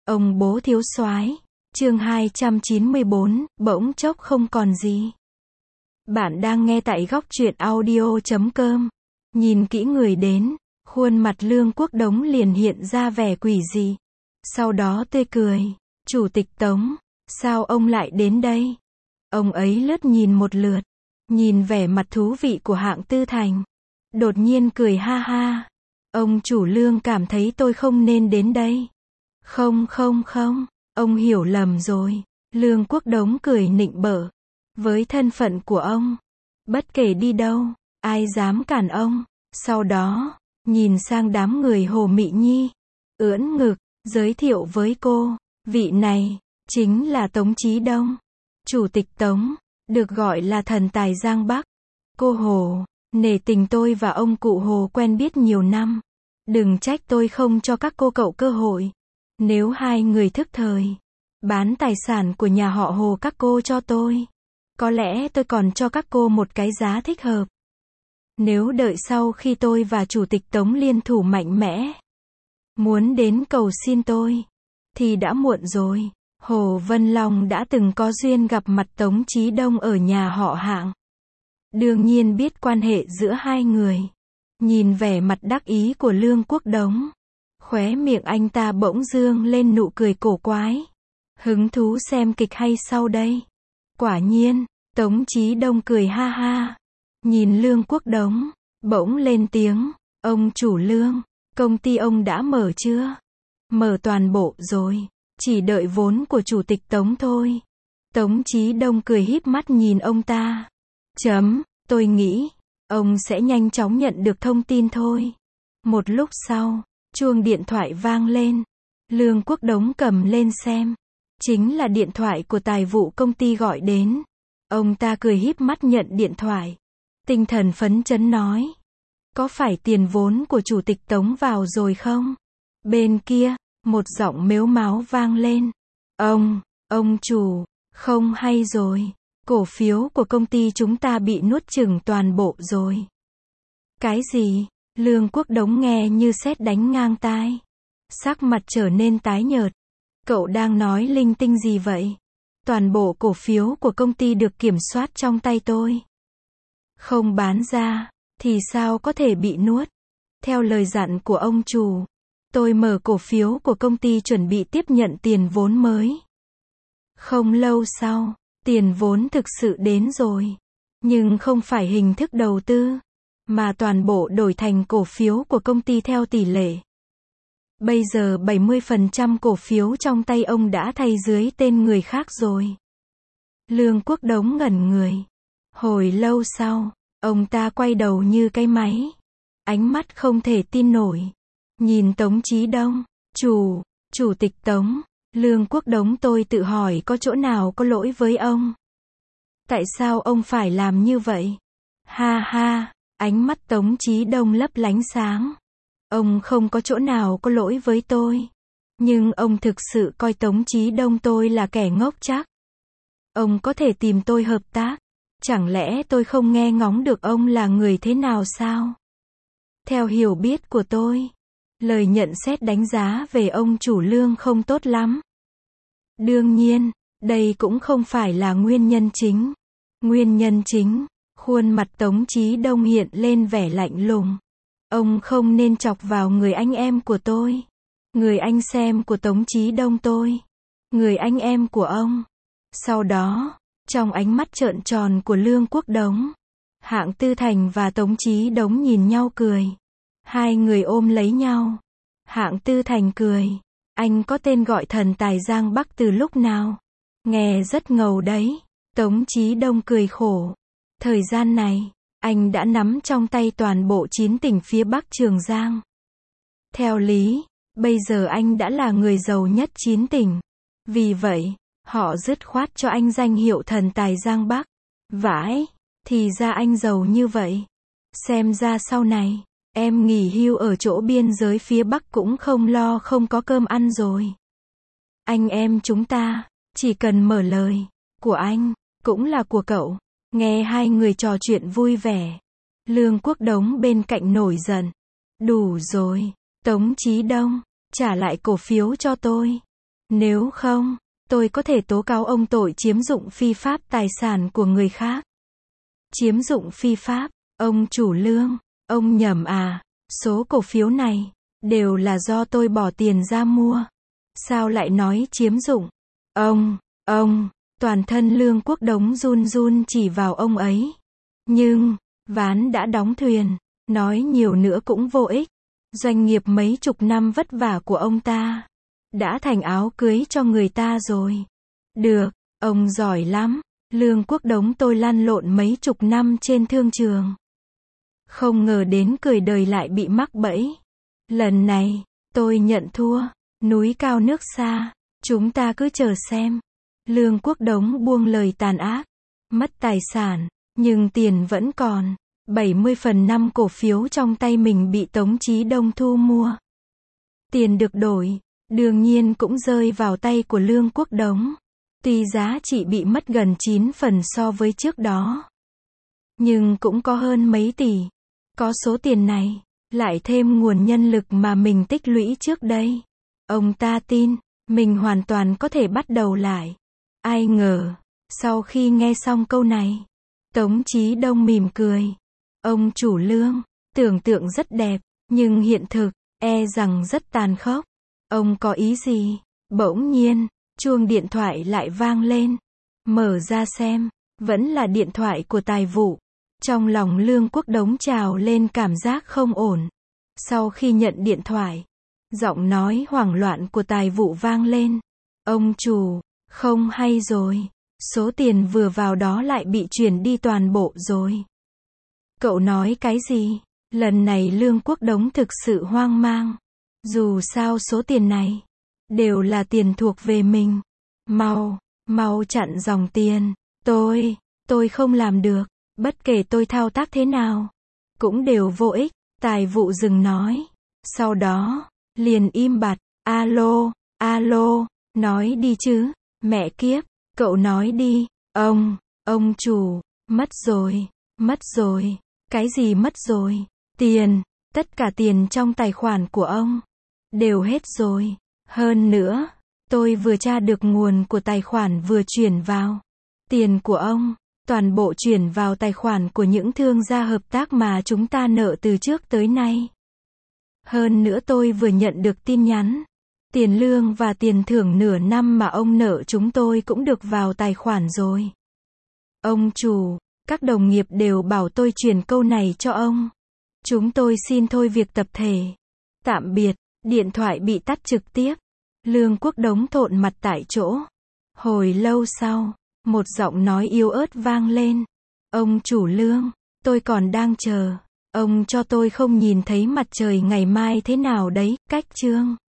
Ông bố thiếu soái. Chương 294, bỗng chốc không còn gì. Bạn đang nghe tại góc truyện audio.com. Nhìn kỹ người đến, khuôn mặt Lương Quốc Đống liền hiện ra vẻ quỷ dị. Sau đó tươi cười. Chủ tịch Tống, sao ông lại đến đây? Ông ấy lướt nhìn một lượt, nhìn vẻ mặt thú vị của Hạng Tư Thành. Đột nhiên cười ha ha. Ông chủ Lương cảm thấy tôi không nên đến đây. Không, ông hiểu lầm rồi. Lương Quốc Đống cười nịnh bợ. Với thân phận của ông, bất kể đi đâu, ai dám cản ông. Sau đó, nhìn sang đám người Hồ Mị Nhi, ưỡn ngực, giới thiệu với cô, vị này, chính là Tống Chí Đông. Chủ tịch Tống, được gọi là thần tài Giang Bắc. Cô Hồ, nể tình tôi và ông cụ Hồ quen biết nhiều năm. Đừng trách tôi không cho các cô cậu cơ hội. Nếu hai người thức thời, bán tài sản của nhà họ Hồ các cô cho tôi, có lẽ tôi còn cho các cô một cái giá thích hợp. Nếu đợi sau khi tôi và Chủ tịch Tống liên thủ mạnh mẽ, muốn đến cầu xin tôi, thì đã muộn rồi. Hồ Vân Long đã từng có duyên gặp mặt Tống Chí Đông ở nhà họ Hạng. Đương nhiên biết quan hệ giữa hai người. Nhìn vẻ mặt đắc ý của Lương Quốc Đống, khóe miệng anh ta bỗng dương lên nụ cười cổ quái. Hứng thú xem kịch hay sau đây? Quả nhiên, Tống Chí Đông cười ha ha. Nhìn Lương Quốc Đống, bỗng lên tiếng, ông chủ Lương, công ty ông đã mở chưa? Mở toàn bộ rồi, chỉ đợi vốn của Chủ tịch Tống thôi. Tống Chí Đông cười híp mắt nhìn ông ta. Tôi nghĩ, ông sẽ nhanh chóng nhận được thông tin thôi. Một lúc sau, chuông điện thoại vang lên. Lương Quốc Đống cầm lên xem. Chính là điện thoại của tài vụ công ty gọi đến. Ông ta cười híp mắt nhận điện thoại. Tinh thần phấn chấn nói. Có phải tiền vốn của Chủ tịch Tống vào rồi không? Bên kia, một giọng mếu máo vang lên. Ông chủ, không hay rồi. Cổ phiếu của công ty chúng ta bị nuốt chửng toàn bộ rồi. Cái gì? Lương Quốc Đống nghe như sét đánh ngang tai. Sắc mặt trở nên tái nhợt. Cậu đang nói linh tinh gì vậy? Toàn bộ cổ phiếu của công ty được kiểm soát trong tay tôi. Không bán ra, thì sao có thể bị nuốt? Theo lời dặn của ông chủ, tôi mở cổ phiếu của công ty chuẩn bị tiếp nhận tiền vốn mới. Không lâu sau, tiền vốn thực sự đến rồi. Nhưng không phải hình thức đầu tư, mà toàn bộ đổi thành cổ phiếu của công ty theo tỷ lệ. Bây giờ 70% cổ phiếu trong tay ông đã thay dưới tên người khác rồi. Lương Quốc Đống ngẩn người. Hồi lâu sau, ông ta quay đầu như cái máy. Ánh mắt không thể tin nổi. Nhìn Tống Chí Đông. Chủ tịch Tống. Lương Quốc Đống, tôi tự hỏi có chỗ nào có lỗi với ông. Tại sao ông phải làm như vậy? Ha ha, ánh mắt Tống Chí Đông lấp lánh sáng. Ông không có chỗ nào có lỗi với tôi. Nhưng ông thực sự coi Tống Chí Đông tôi là kẻ ngốc chắc. Ông có thể tìm tôi hợp tác. Chẳng lẽ tôi không nghe ngóng được ông là người thế nào sao? Theo hiểu biết của tôi, lời nhận xét đánh giá về ông chủ Lương không tốt lắm. Đương nhiên, đây cũng không phải là nguyên nhân chính. Nguyên nhân chính, khuôn mặt Tống Chí Đông hiện lên vẻ lạnh lùng. Ông không nên chọc vào người anh em của tôi. Người anh xem của Tống Chí Đông tôi. Người anh em của ông. Sau đó, trong ánh mắt trợn tròn của Lương Quốc Đống, Hạng Tư Thành và Tống Chí Đông nhìn nhau cười. Hai người ôm lấy nhau. Hạng Tư Thành cười. Anh có tên gọi thần tài Giang Bắc từ lúc nào? Nghe rất ngầu đấy. Tống Chí Đông cười khổ. Thời gian này, anh đã nắm trong tay toàn bộ 9 tỉnh phía Bắc Trường Giang. Theo lý, bây giờ anh đã là người giàu nhất 9 tỉnh. Vì vậy, họ dứt khoát cho anh danh hiệu thần tài Giang Bắc. Vãi, thì ra anh giàu như vậy. Xem ra sau này, em nghỉ hưu ở chỗ biên giới phía Bắc cũng không lo không có cơm ăn rồi. Anh em chúng ta, chỉ cần mở lời, của anh, cũng là của cậu. Nghe hai người trò chuyện vui vẻ. Lương Quốc Đống bên cạnh nổi giận. Đủ rồi, Tống Chí Đông, trả lại cổ phiếu cho tôi. Nếu không, tôi có thể tố cáo ông tội chiếm dụng phi pháp tài sản của người khác. Chiếm dụng phi pháp, ông chủ Lương, ông nhầm à, số cổ phiếu này, đều là do tôi bỏ tiền ra mua. Sao lại nói chiếm dụng? Ông, toàn thân Lương Quốc Đống run run chỉ vào ông ấy. Nhưng, ván đã đóng thuyền, nói nhiều nữa cũng vô ích. Doanh nghiệp mấy chục năm vất vả của ông ta, đã thành áo cưới cho người ta rồi. Được, ông giỏi lắm. Lương Quốc Đống tôi lăn lộn mấy chục năm trên thương trường. Không ngờ đến cười đời lại bị mắc bẫy. Lần này, tôi nhận thua. Núi cao nước xa, chúng ta cứ chờ xem. Lương Quốc Đống buông lời tàn ác. Mất tài sản, nhưng tiền vẫn còn. 70% cổ phiếu trong tay mình bị Tống Chí Đông thu mua. Tiền được đổi, đương nhiên cũng rơi vào tay của Lương Quốc Đống. Tuy giá trị bị mất gần 9 phần so với trước đó, nhưng cũng có hơn mấy tỷ. Có số tiền này, lại thêm nguồn nhân lực mà mình tích lũy trước đây. Ông ta tin, mình hoàn toàn có thể bắt đầu lại. Ai ngờ, sau khi nghe xong câu này, Tống Chí Đông mỉm cười. Ông chủ Lương, tưởng tượng rất đẹp, nhưng hiện thực, e rằng rất tàn khốc. Ông có ý gì? Bỗng nhiên, chuông điện thoại lại vang lên. Mở ra xem, vẫn là điện thoại của tài vụ. Trong lòng Lương Quốc Đống trào lên cảm giác không ổn. Sau khi nhận điện thoại, giọng nói hoảng loạn của tài vụ vang lên. Ông chủ, không hay rồi. Số tiền vừa vào đó lại bị chuyển đi toàn bộ rồi. Cậu nói cái gì? Lần này Lương Quốc Đống thực sự hoang mang. Dù sao số tiền này, đều là tiền thuộc về mình. Mau chặn dòng tiền. Tôi không làm được. Bất kể tôi thao tác thế nào, cũng đều vô ích. Tài vụ dừng nói. Sau đó, liền im bặt. Alo, nói đi chứ. Mẹ kiếp, cậu nói đi. Ông chủ, mất rồi. Cái gì mất rồi? Tiền, tất cả tiền trong tài khoản của ông, đều hết rồi. Hơn nữa, tôi vừa tra được nguồn của tài khoản vừa chuyển vào. Tiền của ông, toàn bộ chuyển vào tài khoản của những thương gia hợp tác mà chúng ta nợ từ trước tới nay. Hơn nữa tôi vừa nhận được tin nhắn. Tiền lương và tiền thưởng nửa năm mà ông nợ chúng tôi cũng được vào tài khoản rồi. Ông chủ, các đồng nghiệp đều bảo tôi truyền câu này cho ông. Chúng tôi xin thôi việc tập thể. Tạm biệt, điện thoại bị tắt trực tiếp. Lương Quốc Đống thộn mặt tại chỗ. Hồi lâu sau, một giọng nói yếu ớt vang lên. Ông chủ Lương, tôi còn đang chờ. Ông cho tôi không nhìn thấy mặt trời ngày mai thế nào đấy, cách chương.